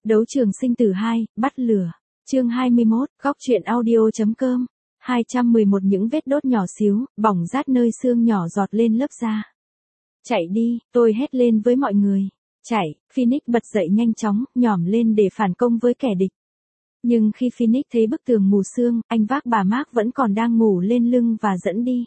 Đấu trường sinh tử 2, bắt lửa. Chương 21, góc truyện audio.com. 211 những vết đốt nhỏ xíu, bỏng rát nơi xương nhỏ giọt lên lớp da. Chạy đi, tôi hét lên với mọi người. Chạy, Phoenix bật dậy nhanh chóng, nhỏm lên để phản công với kẻ địch. Nhưng khi Phoenix thấy bức tường mù sương, anh vác bà Mark vẫn còn đang ngủ lên lưng và dẫn đi.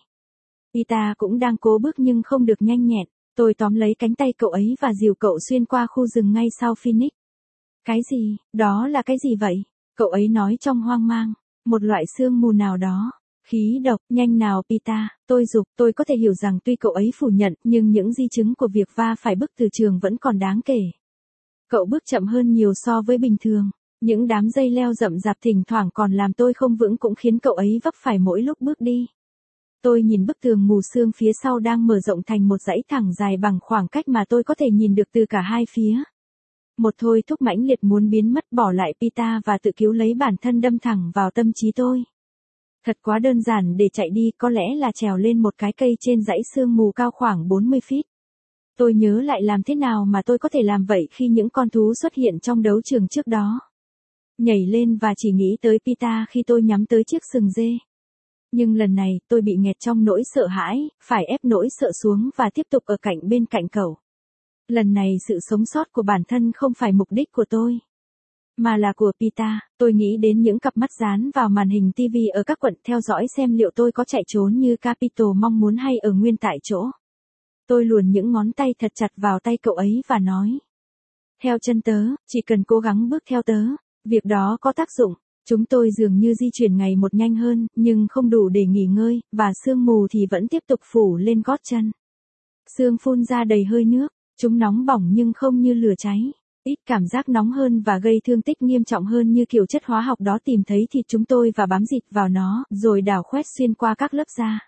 Pita cũng đang cố bước nhưng không được nhanh nhẹn. Tôi tóm lấy cánh tay cậu ấy và dìu cậu xuyên qua khu rừng ngay sau Phoenix. Cái gì, đó là cái gì vậy? Cậu ấy nói trong hoang mang. Một loại sương mù nào đó. Khí độc, nhanh nào Pita, tôi giục. Tôi có thể hiểu rằng tuy cậu ấy phủ nhận, nhưng những di chứng của việc va phải bức từ trường vẫn còn đáng kể. Cậu bước chậm hơn nhiều so với bình thường. Những đám dây leo rậm rạp thỉnh thoảng còn làm tôi không vững cũng khiến cậu ấy vấp phải mỗi lúc bước đi. Tôi nhìn bức tường mù sương phía sau đang mở rộng thành một dãy thẳng dài bằng khoảng cách mà tôi có thể nhìn được từ cả hai phía. Một thôi thúc mãnh liệt muốn biến mất bỏ lại Pita và tự cứu lấy bản thân đâm thẳng vào tâm trí tôi. Thật quá đơn giản để chạy đi, có lẽ là trèo lên một cái cây trên dãy sương mù cao khoảng 40 feet. Tôi nhớ lại làm thế nào mà tôi có thể làm vậy khi những con thú xuất hiện trong đấu trường trước đó. Nhảy lên và chỉ nghĩ tới Pita khi tôi nhắm tới chiếc sừng dê. Nhưng lần này, tôi bị nghẹt trong nỗi sợ hãi, phải ép nỗi sợ xuống và tiếp tục ở bên cạnh cậu. Lần này sự sống sót của bản thân không phải mục đích của tôi, mà là của Pita. Tôi nghĩ đến những cặp mắt dán vào màn hình TV ở các quận theo dõi xem liệu tôi có chạy trốn như Capitol mong muốn hay ở nguyên tại chỗ. Tôi luồn những ngón tay thật chặt vào tay cậu ấy và nói. Theo chân tớ, chỉ cần cố gắng bước theo tớ, việc đó có tác dụng. Chúng tôi dường như di chuyển ngày một nhanh hơn, nhưng không đủ để nghỉ ngơi, và sương mù thì vẫn tiếp tục phủ lên gót chân. Sương phun ra đầy hơi nước, chúng nóng bỏng nhưng không như lửa cháy. Ít cảm giác nóng hơn và gây thương tích nghiêm trọng hơn như kiểu chất hóa học đó tìm thấy thịt chúng tôi và bám dịt vào nó, rồi đào khoét xuyên qua các lớp da.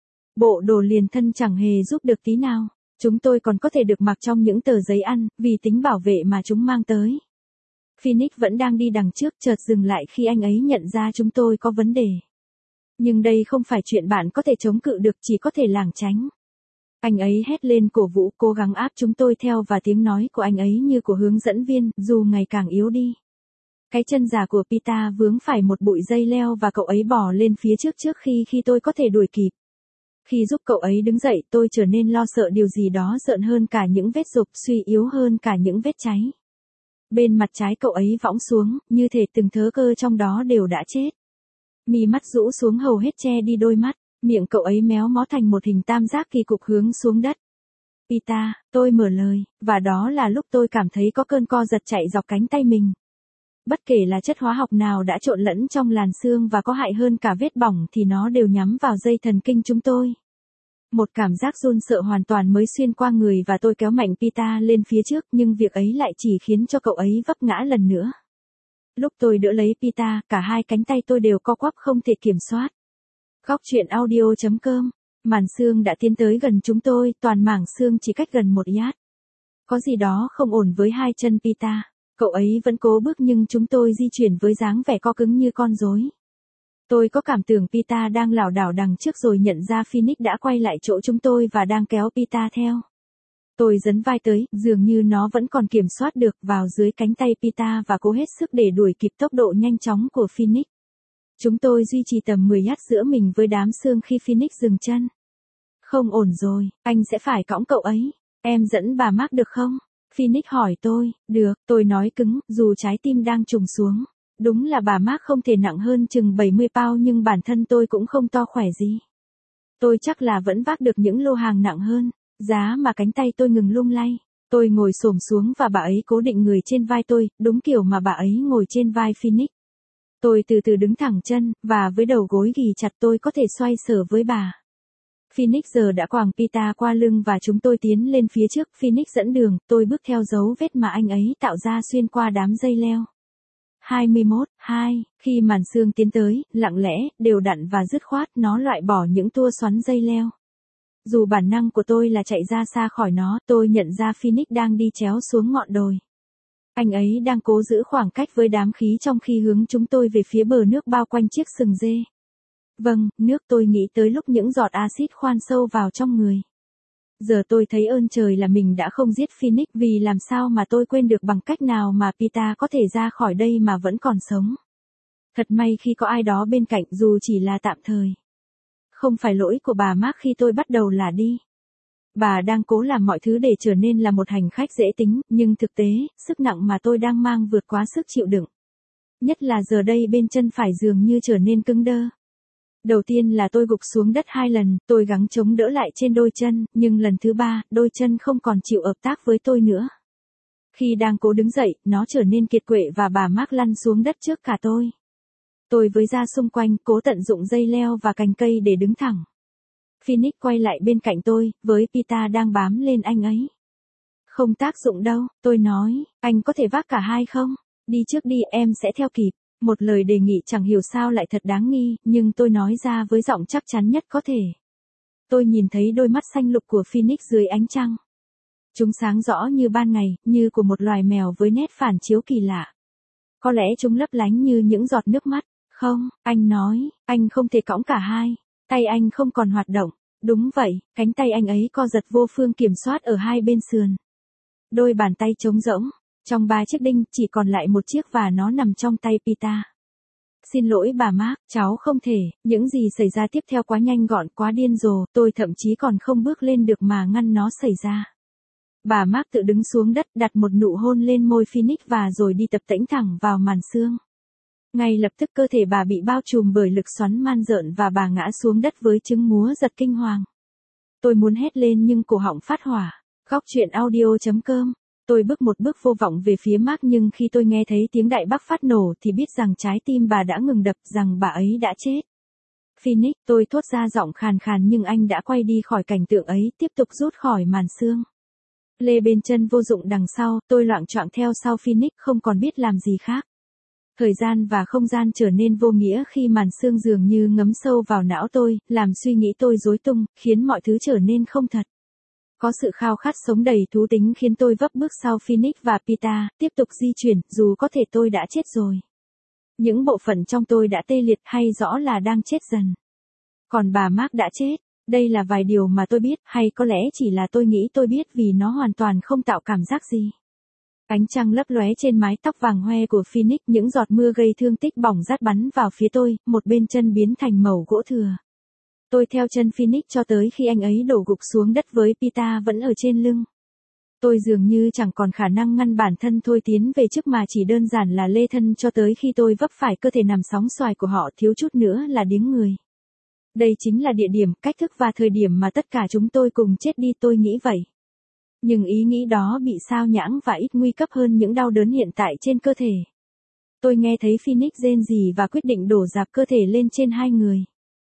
Bộ đồ liền thân chẳng hề giúp được tí nào. Chúng tôi còn có thể được mặc trong những tờ giấy ăn, vì tính bảo vệ mà chúng mang tới. Phoenix vẫn đang đi đằng trước chợt dừng lại khi anh ấy nhận ra chúng tôi có vấn đề. Nhưng đây không phải chuyện bạn có thể chống cự được, chỉ có thể lảng tránh. Anh ấy hét lên cổ vũ cố gắng áp chúng tôi theo và tiếng nói của anh ấy như của hướng dẫn viên, dù ngày càng yếu đi. Cái chân giả của Pita vướng phải một bụi dây leo và cậu ấy bỏ lên phía trước khi tôi có thể đuổi kịp. Khi giúp cậu ấy đứng dậy tôi trở nên lo sợ điều gì đó rợn hơn cả những vết rục, suy yếu hơn cả những vết cháy. Bên mặt trái cậu ấy võng xuống, như thể từng thớ cơ trong đó đều đã chết. Mí mắt rũ xuống hầu hết che đi đôi mắt, miệng cậu ấy méo mó thành một hình tam giác kỳ cục hướng xuống đất. Pita, tôi mở lời, và đó là lúc tôi cảm thấy có cơn co giật chạy dọc cánh tay mình. Bất kể là chất hóa học nào đã trộn lẫn trong làn xương và có hại hơn cả vết bỏng thì nó đều nhắm vào dây thần kinh chúng tôi. Một cảm giác run sợ hoàn toàn mới xuyên qua người và tôi kéo mạnh Pita lên phía trước, nhưng việc ấy lại chỉ khiến cho cậu ấy vấp ngã lần nữa. Lúc tôi đỡ lấy Pita, cả hai cánh tay tôi đều co quắp không thể kiểm soát. Góc truyện audio.com. Màn xương đã tiến tới gần chúng tôi, toàn mảng xương chỉ cách gần 1 yard. Có gì đó không ổn với hai chân Pita. Cậu ấy vẫn cố bước nhưng chúng tôi di chuyển với dáng vẻ co cứng như con rối. Tôi có cảm tưởng Pita đang lảo đảo đằng trước rồi nhận ra Phoenix đã quay lại chỗ chúng tôi và đang kéo Pita theo. Tôi dấn vai tới, dường như nó vẫn còn kiểm soát được, vào dưới cánh tay Pita và cố hết sức để đuổi kịp tốc độ nhanh chóng của Phoenix. Chúng tôi duy trì tầm 10 yard giữa mình với đám xương khi Phoenix dừng chân. Không ổn rồi, anh sẽ phải cõng cậu ấy. Em dẫn bà Mark được không? Phoenix hỏi tôi. Được, tôi nói cứng, dù trái tim đang trùng xuống. Đúng là bà Mark không thể nặng hơn chừng 70 pound nhưng bản thân tôi cũng không to khỏe gì. Tôi chắc là vẫn vác được những lô hàng nặng hơn. Giá mà cánh tay tôi ngừng lung lay. Tôi ngồi xổm xuống và bà ấy cố định người trên vai tôi, đúng kiểu mà bà ấy ngồi trên vai Phoenix. Tôi từ từ đứng thẳng chân, và với đầu gối ghì chặt tôi có thể xoay sở với bà. Phoenix giờ đã quàng Pita qua lưng và chúng tôi tiến lên phía trước. Phoenix dẫn đường, tôi bước theo dấu vết mà anh ấy tạo ra xuyên qua đám dây leo. 21:2, khi màn sương tiến tới, lặng lẽ, đều đặn và dứt khoát, nó loại bỏ những tua xoắn dây leo. Dù bản năng của tôi là chạy ra xa khỏi nó, tôi nhận ra Phoenix đang đi chéo xuống ngọn đồi. Anh ấy đang cố giữ khoảng cách với đám khí trong khi hướng chúng tôi về phía bờ nước bao quanh chiếc sừng dê. Vâng, nước, tôi nghĩ tới lúc những giọt axit khoan sâu vào trong người. Giờ tôi thấy ơn trời là mình đã không giết Phoenix, vì làm sao mà tôi quên được bằng cách nào mà Peter có thể ra khỏi đây mà vẫn còn sống. Thật may khi có ai đó bên cạnh dù chỉ là tạm thời. Không phải lỗi của bà Mark khi tôi bắt đầu là đi. Bà đang cố làm mọi thứ để trở nên là một hành khách dễ tính, nhưng thực tế, sức nặng mà tôi đang mang vượt quá sức chịu đựng. Nhất là giờ đây bên chân phải dường như trở nên cứng đơ. Đầu tiên là tôi gục xuống đất 2 lần, tôi gắng chống đỡ lại trên đôi chân, nhưng lần thứ 3, đôi chân không còn chịu hợp tác với tôi nữa. Khi đang cố đứng dậy, nó trở nên kiệt quệ và bà Mark lăn xuống đất trước cả tôi. Tôi với ra xung quanh, cố tận dụng dây leo và cành cây để đứng thẳng. Phoenix quay lại bên cạnh tôi, với Peter đang bám lên anh ấy. Không tác dụng đâu, tôi nói, anh có thể vác cả hai không? Đi trước đi, em sẽ theo kịp. Một lời đề nghị chẳng hiểu sao lại thật đáng nghi, nhưng tôi nói ra với giọng chắc chắn nhất có thể. Tôi nhìn thấy đôi mắt xanh lục của Phoenix dưới ánh trăng. Chúng sáng rõ như ban ngày, như của một loài mèo với nét phản chiếu kỳ lạ. Có lẽ chúng lấp lánh như những giọt nước mắt. Không, anh nói, anh không thể cõng cả hai. Tay anh không còn hoạt động. Đúng vậy, cánh tay anh ấy co giật vô phương kiểm soát ở hai bên sườn. Đôi bàn tay trống rỗng. Trong 3 chiếc đinh, chỉ còn lại một chiếc và nó nằm trong tay Peter. Xin lỗi bà Mark, cháu không thể, những gì xảy ra tiếp theo quá nhanh gọn, quá điên rồ, tôi thậm chí còn không bước lên được mà ngăn nó xảy ra. Bà Mark tự đứng xuống đất, đặt một nụ hôn lên môi Phoenix và rồi đi tập tễnh thẳng vào màn xương. Ngay lập tức cơ thể bà bị bao trùm bởi lực xoắn man rợn và bà ngã xuống đất với chứng múa giật kinh hoàng. Tôi muốn hét lên nhưng cổ họng phát hỏa. Góc truyện audio.com. Tôi bước một bước vô vọng về phía Mark, nhưng khi tôi nghe thấy tiếng đại bác phát nổ thì biết rằng trái tim bà đã ngừng đập, rằng bà ấy đã chết. Phoenix, tôi thốt ra giọng khàn khàn, nhưng anh đã quay đi khỏi cảnh tượng ấy, tiếp tục rút khỏi màn xương. Lê bên chân vô dụng đằng sau, tôi loạng choạng theo sau Phoenix, không còn biết làm gì khác. Thời gian và không gian trở nên vô nghĩa khi màn xương dường như ngấm sâu vào não tôi, làm suy nghĩ tôi rối tung, khiến mọi thứ trở nên không thật. Có sự khao khát sống đầy thú tính khiến tôi vấp bước sau Phoenix và Peter, tiếp tục di chuyển, dù có thể tôi đã chết rồi. Những bộ phận trong tôi đã tê liệt, hay rõ là đang chết dần. Còn bà Mark đã chết. Đây là vài điều mà tôi biết, hay có lẽ chỉ là tôi nghĩ tôi biết vì nó hoàn toàn không tạo cảm giác gì. Ánh trăng lấp lóe trên mái tóc vàng hoe của Phoenix, những giọt mưa gây thương tích bỏng rát bắn vào phía tôi, một bên chân biến thành mẩu gỗ thừa. Tôi theo chân Phoenix cho tới khi anh ấy đổ gục xuống đất với Peter vẫn ở trên lưng. Tôi dường như chẳng còn khả năng ngăn bản thân thôi tiến về trước mà chỉ đơn giản là lê thân cho tới khi tôi vấp phải cơ thể nằm sóng xoài của họ, thiếu chút nữa là điếng người. Đây chính là địa điểm, cách thức và thời điểm mà tất cả chúng tôi cùng chết đi, tôi nghĩ vậy. Nhưng ý nghĩ đó bị sao nhãng và ít nguy cấp hơn những đau đớn hiện tại trên cơ thể. Tôi nghe thấy Phoenix rên rỉ và quyết định đổ dạp cơ thể lên trên hai người.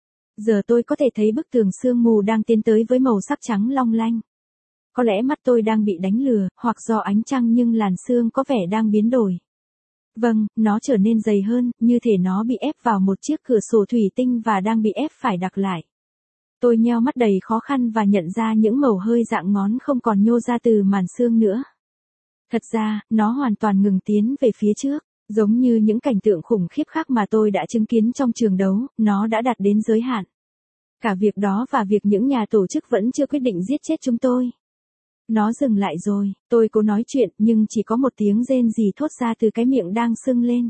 Giờ tôi có thể thấy bức tường sương mù đang tiến tới với màu sắc trắng long lanh. Có lẽ mắt tôi đang bị đánh lừa, hoặc do ánh trăng, nhưng làn sương có vẻ đang biến đổi. Vâng, nó trở nên dày hơn, như thể nó bị ép vào một chiếc cửa sổ thủy tinh và đang bị ép phải đặc lại. Tôi nheo mắt đầy khó khăn và nhận ra những mẩu hơi dạng ngón không còn nhô ra từ màn xương nữa. Thật ra, nó hoàn toàn ngừng tiến về phía trước. Giống như những cảnh tượng khủng khiếp khác mà tôi đã chứng kiến trong trường đấu, nó đã đạt đến giới hạn. Cả việc đó và việc những nhà tổ chức vẫn chưa quyết định giết chết chúng tôi. Nó dừng lại rồi, tôi cố nói chuyện nhưng chỉ có một tiếng rên rỉ thốt ra từ cái miệng đang sưng lên.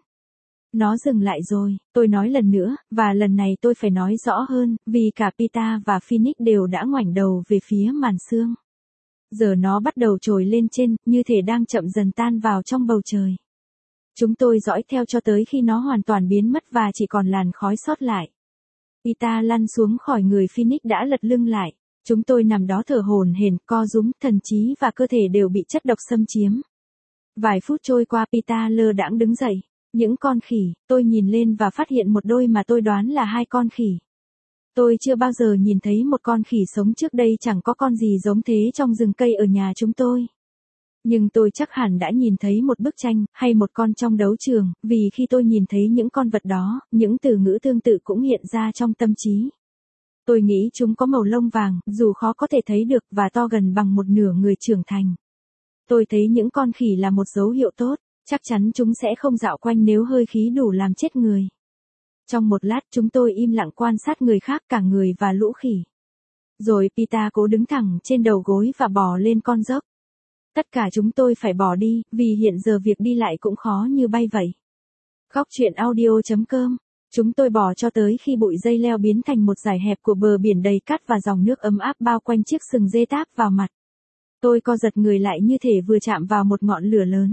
Nó dừng lại rồi, tôi nói lần nữa, và lần này tôi phải nói rõ hơn, vì cả Peter và Phoenix đều đã ngoảnh đầu về phía màn xương. Giờ nó bắt đầu trồi lên trên, như thể đang chậm dần tan vào trong bầu trời. Chúng tôi dõi theo cho tới khi nó hoàn toàn biến mất và chỉ còn làn khói sót lại. Peter lăn xuống khỏi người Phoenix đã lật lưng lại. Chúng tôi nằm đó thở hổn hển, co rúm, thần trí và cơ thể đều bị chất độc xâm chiếm. Vài phút trôi qua, Peter lơ đãng đứng dậy. Những con khỉ, tôi nhìn lên và phát hiện một đôi mà tôi đoán là 2 con khỉ. Tôi chưa bao giờ nhìn thấy một con khỉ sống trước đây, chẳng có con gì giống thế trong rừng cây ở nhà chúng tôi. Nhưng tôi chắc hẳn đã nhìn thấy một bức tranh, hay một con trong đấu trường, vì khi tôi nhìn thấy những con vật đó, những từ ngữ tương tự cũng hiện ra trong tâm trí. Tôi nghĩ chúng có màu lông vàng, dù khó có thể thấy được, và to gần bằng một nửa người trưởng thành. Tôi thấy những con khỉ là một dấu hiệu tốt, chắc chắn chúng sẽ không dạo quanh nếu hơi khí đủ làm chết người. Trong một lát chúng tôi im lặng quan sát người khác, cả người và lũ khỉ. Rồi Peter cố đứng thẳng trên đầu gối và bò lên con dốc. Tất cả chúng tôi phải bỏ đi, vì hiện giờ việc đi lại cũng khó như bay vậy. Góc truyện audio.com. Chúng tôi bò cho tới khi bụi dây leo biến thành một dải hẹp của bờ biển đầy cát và dòng nước ấm áp bao quanh chiếc sừng dê táp vào mặt. Tôi co giật người lại như thể vừa chạm vào một ngọn lửa lớn.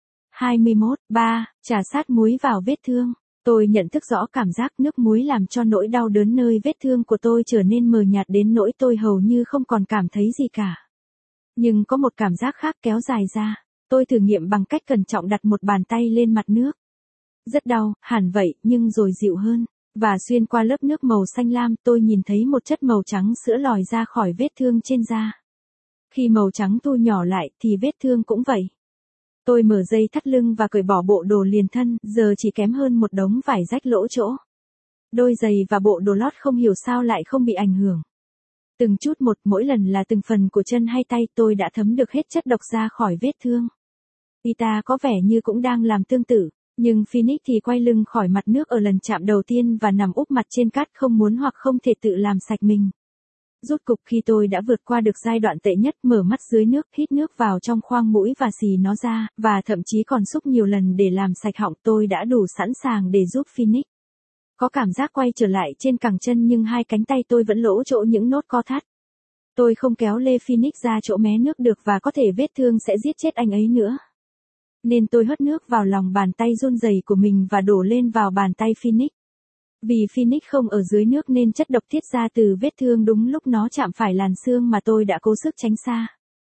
21/3. Trà sát muối vào vết thương. Tôi nhận thức rõ cảm giác nước muối làm cho nỗi đau đớn nơi vết thương của tôi trở nên mờ nhạt đến nỗi tôi hầu như không còn cảm thấy gì cả. Nhưng có một cảm giác khác kéo dài ra. Tôi thử nghiệm bằng cách cẩn trọng đặt một bàn tay lên mặt nước. Rất đau, hẳn vậy, nhưng rồi dịu hơn. Và xuyên qua lớp nước màu xanh lam tôi nhìn thấy một chất màu trắng sữa lòi ra khỏi vết thương trên da. Khi màu trắng thu nhỏ lại thì vết thương cũng vậy. Tôi mở dây thắt lưng và cởi bỏ bộ đồ liền thân, giờ chỉ kém hơn một đống vải rách lỗ chỗ. Đôi giày và bộ đồ lót không hiểu sao lại không bị ảnh hưởng. Từng chút một, mỗi lần là từng phần của chân hay tay, tôi đã thấm được hết chất độc ra khỏi vết thương. Ita có vẻ như cũng đang làm tương tự, nhưng Phoenix thì quay lưng khỏi mặt nước ở lần chạm đầu tiên và nằm úp mặt trên cát không muốn hoặc không thể tự làm sạch mình. Rút cục khi tôi đã vượt qua được giai đoạn tệ nhất, mở mắt dưới nước, hít nước vào trong khoang mũi và xì nó ra, và thậm chí còn xúc nhiều lần để làm sạch họng, tôi đã đủ sẵn sàng để giúp Phoenix. Có cảm giác quay trở lại trên cẳng chân nhưng hai cánh tay tôi vẫn lỗ chỗ những nốt co thắt. Tôi không kéo lê Phoenix ra chỗ mé nước được và có thể vết thương sẽ giết chết anh ấy nữa. Nên tôi hất nước vào lòng bàn tay run rẩy của mình và đổ lên vào bàn tay Phoenix. Vì Phoenix không ở dưới nước nên chất độc tiết ra từ vết thương đúng lúc nó chạm phải làn xương mà tôi đã cố sức tránh xa.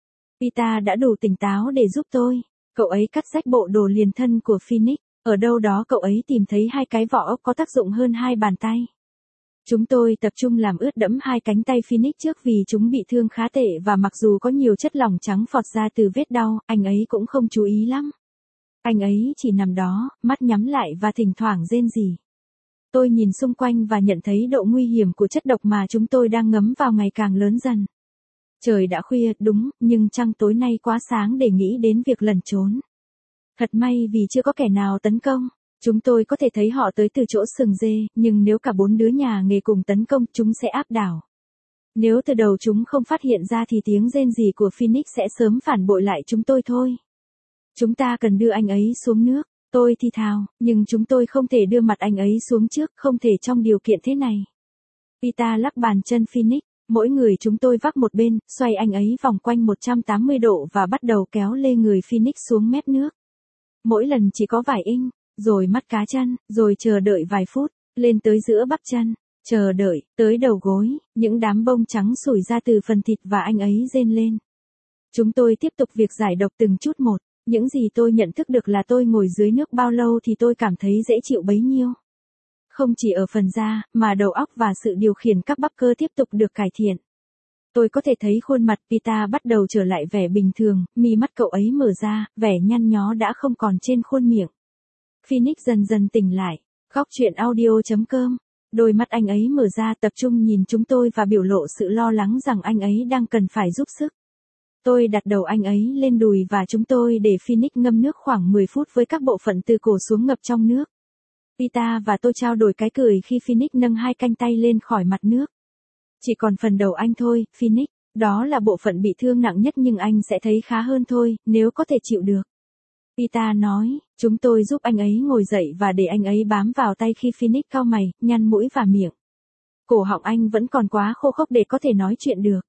Peter đã đủ tỉnh táo để giúp tôi. Cậu ấy cắt rách bộ đồ liền thân của Phoenix. Ở đâu đó cậu ấy tìm thấy hai cái vỏ ốc có tác dụng hơn hai bàn tay. Chúng tôi tập trung làm ướt đẫm hai cánh tay Phoenix trước vì chúng bị thương khá tệ và mặc dù có nhiều chất lỏng trắng phọt ra từ vết đau, anh ấy cũng không chú ý lắm. Anh ấy chỉ nằm đó, mắt nhắm lại và thỉnh thoảng rên rỉ. Tôi nhìn xung quanh và nhận thấy độ nguy hiểm của chất độc mà chúng tôi đang ngấm vào ngày càng lớn dần. Trời đã khuya, đúng, nhưng trăng tối nay quá sáng để nghĩ đến việc lẩn trốn. Thật may vì chưa có kẻ nào tấn công. Chúng tôi có thể thấy họ tới từ chỗ sừng dê, nhưng nếu cả 4 đứa nhà nghề cùng tấn công, chúng sẽ áp đảo. Nếu từ đầu chúng không phát hiện ra thì tiếng rên rỉ của Phoenix sẽ sớm phản bội lại chúng tôi thôi. Chúng ta cần đưa anh ấy xuống nước. Tôi thì thào, nhưng chúng tôi không thể đưa mặt anh ấy xuống trước, không thể trong điều kiện thế này. Peter lắc bàn chân Phoenix, mỗi người chúng tôi vác một bên, xoay anh ấy vòng quanh 180 độ và bắt đầu kéo lê người Phoenix xuống mép nước. Mỗi lần chỉ có vài inch, rồi mắt cá chân, rồi chờ đợi vài phút, lên tới giữa bắp chân, chờ đợi, tới đầu gối, những đám bông trắng sủi ra từ phần thịt và anh ấy rên lên. Chúng tôi tiếp tục việc giải độc từng chút một. Những gì tôi nhận thức được là tôi ngồi dưới nước bao lâu thì tôi cảm thấy dễ chịu bấy nhiêu. Không chỉ ở phần da, mà đầu óc và sự điều khiển các bắp cơ tiếp tục được cải thiện. Tôi có thể thấy khuôn mặt Peter bắt đầu trở lại vẻ bình thường, mi mắt cậu ấy mở ra, vẻ nhăn nhó đã không còn trên khuôn miệng. Phoenix dần dần tỉnh lại. Góc truyện audio.com. Đôi mắt anh ấy mở ra tập trung nhìn chúng tôi và biểu lộ sự lo lắng rằng anh ấy đang cần phải giúp sức. Tôi đặt đầu anh ấy lên đùi và chúng tôi để Phoenix ngâm nước khoảng 10 phút với các bộ phận từ cổ xuống ngập trong nước. Peter và tôi trao đổi cái cười khi Phoenix nâng hai cánh tay lên khỏi mặt nước. Chỉ còn phần đầu anh thôi, Phoenix, đó là bộ phận bị thương nặng nhất nhưng anh sẽ thấy khá hơn thôi, nếu có thể chịu được. Peter nói, chúng tôi giúp anh ấy ngồi dậy và để anh ấy bám vào tay khi Phoenix cau mày, nhăn mũi và miệng. Cổ họng anh vẫn còn quá khô khốc để có thể nói chuyện được.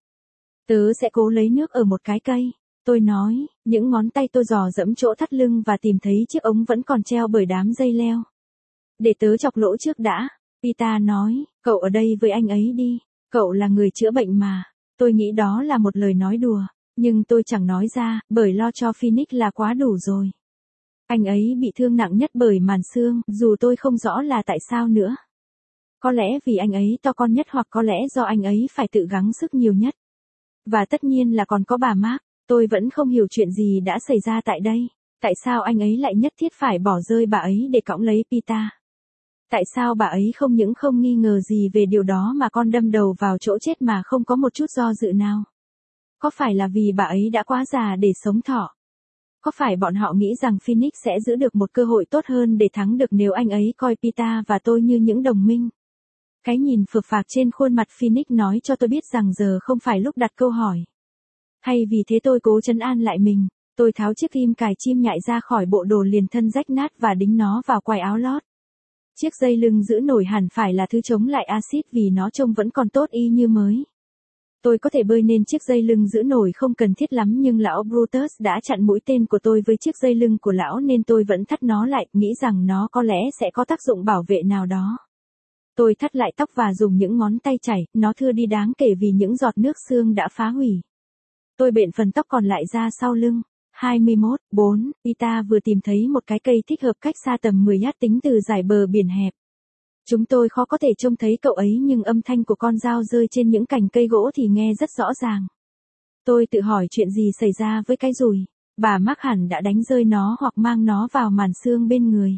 Tớ sẽ cố lấy nước ở một cái cây. Tôi nói, những ngón tay tôi dò dẫm chỗ thắt lưng và tìm thấy chiếc ống vẫn còn treo bởi đám dây leo. Để tớ chọc lỗ trước đã. Peter nói, cậu ở đây với anh ấy đi. Cậu là người chữa bệnh mà. Tôi nghĩ đó là một lời nói đùa. Nhưng tôi chẳng nói ra, bởi lo cho Phoenix là quá đủ rồi. Anh ấy bị thương nặng nhất bởi màn xương, dù tôi không rõ là tại sao nữa. Có lẽ vì anh ấy to con nhất hoặc có lẽ do anh ấy phải tự gắng sức nhiều nhất. Và tất nhiên là còn có bà Mark, tôi vẫn không hiểu chuyện gì đã xảy ra tại đây. Tại sao anh ấy lại nhất thiết phải bỏ rơi bà ấy để cõng lấy Peter? Tại sao bà ấy không những không nghi ngờ gì về điều đó mà còn đâm đầu vào chỗ chết mà không có một chút do dự nào? Có phải là vì bà ấy đã quá già để sống thọ? Có phải bọn họ nghĩ rằng Phoenix sẽ giữ được một cơ hội tốt hơn để thắng được nếu anh ấy coi Peter và tôi như những đồng minh? Cái nhìn phược phạc trên khuôn mặt Phoenix nói cho tôi biết rằng giờ không phải lúc đặt câu hỏi. Thay vì thế tôi cố trấn an lại mình. Tôi tháo chiếc kim cài chim nhại ra khỏi bộ đồ liền thân rách nát và đính nó vào quai áo lót. Chiếc dây lưng giữ nổi hẳn phải là thứ chống lại axit vì nó trông vẫn còn tốt y như mới. Tôi có thể bơi nên chiếc dây lưng giữ nổi không cần thiết lắm nhưng lão Brutus đã chặn mũi tên của tôi với chiếc dây lưng của lão nên tôi vẫn thắt nó lại, nghĩ rằng nó có lẽ sẽ có tác dụng bảo vệ nào đó. Tôi thắt lại tóc và dùng những ngón tay chảy, nó thưa đi đáng kể vì những giọt nước xương đã phá hủy. Tôi bện phần tóc còn lại ra sau lưng. 21/4, Ita vừa tìm thấy một cái cây thích hợp cách xa tầm 10 yard tính từ dải bờ biển hẹp. Chúng tôi khó có thể trông thấy cậu ấy nhưng âm thanh của con dao rơi trên những cành cây gỗ thì nghe rất rõ ràng. Tôi tự hỏi chuyện gì xảy ra với cái dùi. Bà Mark hẳn đã đánh rơi nó hoặc mang nó vào màn xương bên người.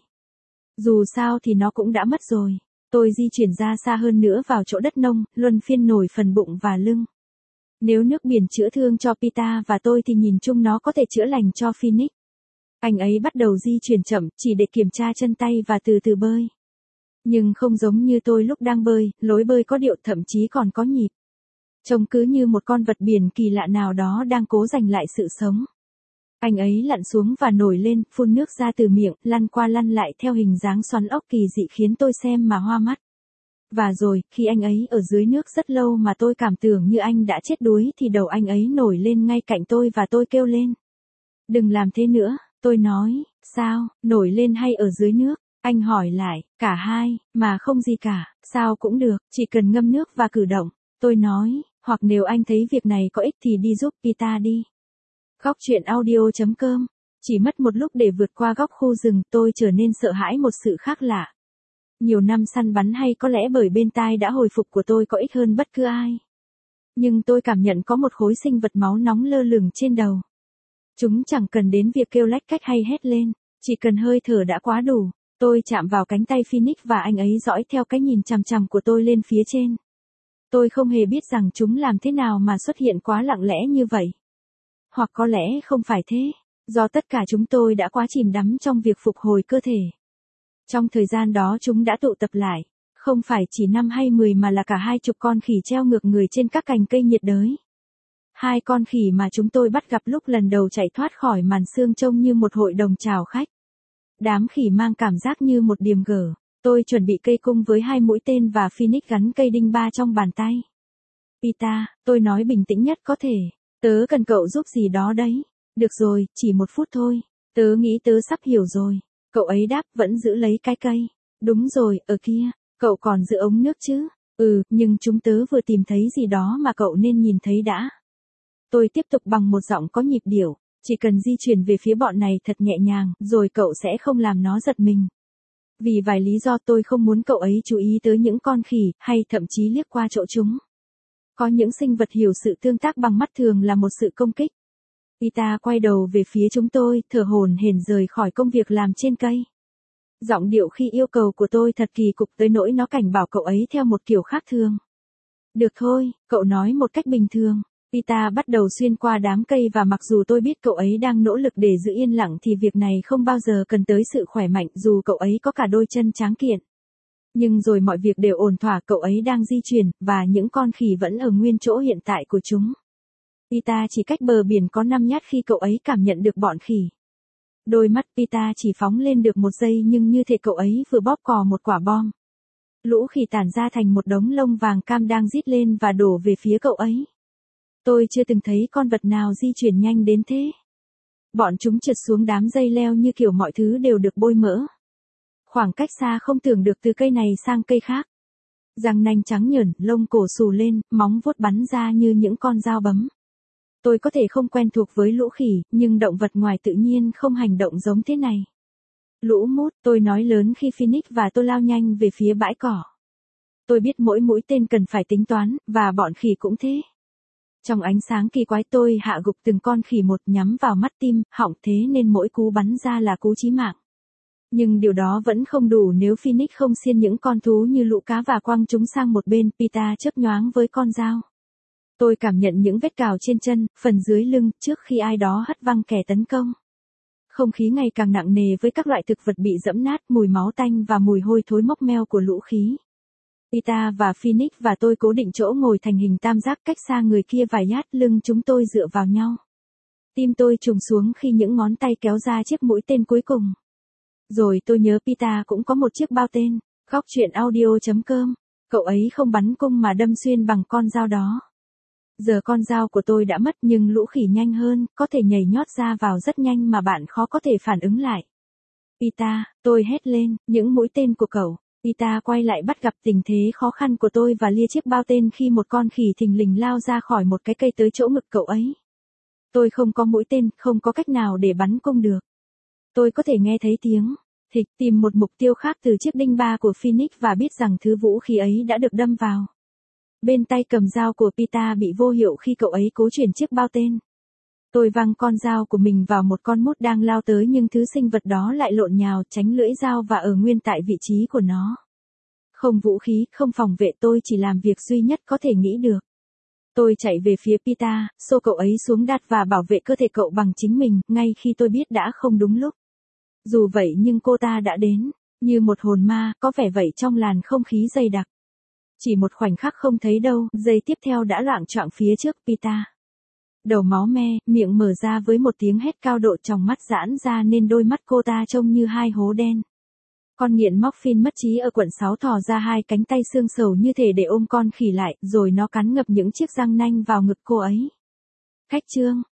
Dù sao thì nó cũng đã mất rồi. Tôi di chuyển ra xa hơn nữa vào chỗ đất nông, luân phiên nổi phần bụng và lưng. Nếu nước biển chữa thương cho Pita và tôi thì nhìn chung nó có thể chữa lành cho Phoenix. Anh ấy bắt đầu di chuyển chậm, chỉ để kiểm tra chân tay và từ từ bơi. Nhưng không giống như tôi lúc đang bơi, lối bơi có điệu thậm chí còn có nhịp. Trông cứ như một con vật biển kỳ lạ nào đó đang cố giành lại sự sống. Anh ấy lặn xuống và nổi lên, phun nước ra từ miệng, lăn qua lăn lại theo hình dáng xoắn ốc kỳ dị khiến tôi xem mà hoa mắt. Và rồi, khi anh ấy ở dưới nước rất lâu mà tôi cảm tưởng như anh đã chết đuối thì đầu anh ấy nổi lên ngay cạnh tôi và tôi kêu lên. Đừng làm thế nữa, tôi nói, sao, nổi lên hay ở dưới nước? Anh hỏi lại, cả hai, mà không gì cả, sao cũng được, chỉ cần ngâm nước và cử động. Tôi nói, hoặc nếu anh thấy việc này có ích thì đi giúp Pita đi. Góc truyện audio.com. Chỉ mất một lúc để vượt qua góc khu rừng, tôi trở nên sợ hãi một sự khác lạ. Nhiều năm săn bắn hay có lẽ bởi bên tai đã hồi phục của tôi có ích hơn bất cứ ai. Nhưng tôi cảm nhận có một khối sinh vật máu nóng lơ lửng trên đầu. Chúng chẳng cần đến việc kêu lách cách hay hét lên, chỉ cần hơi thở đã quá đủ. Tôi chạm vào cánh tay Phoenix và anh ấy dõi theo cái nhìn chằm chằm của tôi lên phía trên. Tôi không hề biết rằng chúng làm thế nào mà xuất hiện quá lặng lẽ như vậy. Hoặc có lẽ không phải thế, do tất cả chúng tôi đã quá chìm đắm trong việc phục hồi cơ thể. Trong thời gian đó chúng đã tụ tập lại, không phải chỉ 5 hay 10 mà là cả 20 con khỉ treo ngược người trên các cành cây nhiệt đới. 2 con khỉ mà chúng tôi bắt gặp lúc lần đầu chạy thoát khỏi màn sương trông như một hội đồng chào khách. Đám khỉ mang cảm giác như một điềm gở. Tôi chuẩn bị cây cung với 2 mũi tên và Phoenix gắn cây đinh 3 trong bàn tay. Pita, tôi nói bình tĩnh nhất có thể. Tớ cần cậu giúp gì đó đấy. Được rồi, chỉ 1 phút thôi. Tớ nghĩ tớ sắp hiểu rồi. Cậu ấy đáp vẫn giữ lấy cái cây. Đúng rồi, ở kia. Cậu còn giữ ống nước chứ? Nhưng chúng tớ vừa tìm thấy gì đó mà cậu nên nhìn thấy đã. Tôi tiếp tục bằng một giọng có nhịp điệu. Chỉ cần di chuyển về phía bọn này thật nhẹ nhàng, rồi cậu sẽ không làm nó giật mình. Vì vài lý do tôi không muốn cậu ấy chú ý tới những con khỉ, hay thậm chí liếc qua chỗ chúng. Có những sinh vật hiểu sự tương tác bằng mắt thường là một sự công kích. Pita quay đầu về phía chúng tôi, thở hổn hển rời khỏi công việc làm trên cây. Giọng điệu khi yêu cầu của tôi thật kỳ cục tới nỗi nó cảnh bảo cậu ấy theo một kiểu khác thường. Được thôi, cậu nói một cách bình thường. Pita bắt đầu xuyên qua đám cây và mặc dù tôi biết cậu ấy đang nỗ lực để giữ yên lặng thì việc này không bao giờ cần tới sự khỏe mạnh dù cậu ấy có cả đôi chân tráng kiện. Nhưng rồi mọi việc đều ổn thỏa, cậu ấy đang di chuyển, và những con khỉ vẫn ở nguyên chỗ hiện tại của chúng. Pita chỉ cách bờ biển có 5 nhát khi cậu ấy cảm nhận được bọn khỉ. Đôi mắt Pita chỉ phóng lên được 1 giây nhưng như thể cậu ấy vừa bóp cò một quả bom. Lũ khỉ tản ra thành một đống lông vàng cam đang rít lên và đổ về phía cậu ấy. Tôi chưa từng thấy con vật nào di chuyển nhanh đến thế. Bọn chúng trượt xuống đám dây leo như kiểu mọi thứ đều được bôi mỡ. Khoảng cách xa không tưởng được từ cây này sang cây khác. Răng nanh trắng nhởn, lông cổ xù lên, móng vuốt bắn ra như những con dao bấm. Tôi có thể không quen thuộc với lũ khỉ, nhưng động vật ngoài tự nhiên không hành động giống thế này. Lũ mút, tôi nói lớn khi Phoenix và tôi lao nhanh về phía bãi cỏ. Tôi biết mỗi mũi tên cần phải tính toán, và bọn khỉ cũng thế. Trong ánh sáng kỳ quái tôi hạ gục từng con khỉ một, nhắm vào mắt, tim, họng, thế nên mỗi cú bắn ra là cú chí mạng. Nhưng điều đó vẫn không đủ nếu Phoenix không xiên những con thú như lũ cá và quăng chúng sang một bên. Pita chớp nhoáng với con dao. Tôi cảm nhận những vết cào trên chân, phần dưới lưng, trước khi ai đó hất văng kẻ tấn công. Không khí ngày càng nặng nề với các loại thực vật bị giẫm nát, mùi máu tanh và mùi hôi thối mốc meo của lũ khí. Peter và Phoenix và tôi cố định chỗ ngồi thành hình tam giác cách xa người kia vài yard, lưng chúng tôi dựa vào nhau. Tim tôi trùng xuống khi những ngón tay kéo ra chiếc mũi tên cuối cùng. Rồi tôi nhớ Peter cũng có một chiếc bao tên. Góc truyện audio.com. Cậu ấy không bắn cung mà đâm xuyên bằng con dao đó. Giờ con dao của tôi đã mất nhưng lũ khỉ nhanh hơn, có thể nhảy nhót ra vào rất nhanh mà bạn khó có thể phản ứng lại. Peter, tôi hét lên, những mũi tên của cậu. Peter quay lại bắt gặp tình thế khó khăn của tôi và lia chiếc bao tên khi một con khỉ thình lình lao ra khỏi một cái cây tới chỗ ngực cậu ấy. Tôi không có mũi tên, không có cách nào để bắn cung được. Tôi có thể nghe thấy tiếng thịch, tìm một mục tiêu khác từ chiếc đinh ba của Phoenix và biết rằng thứ vũ khí ấy đã được đâm vào. Bên tay cầm dao của Peter bị vô hiệu khi cậu ấy cố chuyển chiếc bao tên. Tôi văng con dao của mình vào một con mút đang lao tới nhưng thứ sinh vật đó lại lộn nhào tránh lưỡi dao và ở nguyên tại vị trí của nó. Không vũ khí, không phòng vệ, tôi chỉ làm việc duy nhất có thể nghĩ được. Tôi chạy về phía Peter, xô cậu ấy xuống đất và bảo vệ cơ thể cậu bằng chính mình, ngay khi tôi biết đã không đúng lúc. Dù vậy nhưng cô ta đã đến, như một hồn ma, có vẻ vậy trong làn không khí dày đặc. Chỉ một khoảnh khắc không thấy đâu, giây tiếp theo đã loạng choạng phía trước Peter. Đầu máu me, miệng mở ra với một tiếng hét cao độ, tròng mắt giãn ra nên đôi mắt cô ta trông như hai hố đen. Con nghiện morphine mất trí ở quận 6 thò ra hai cánh tay xương sầu như thể để ôm con khỉ lại, rồi nó cắn ngập những chiếc răng nanh vào ngực cô ấy. Khách trương,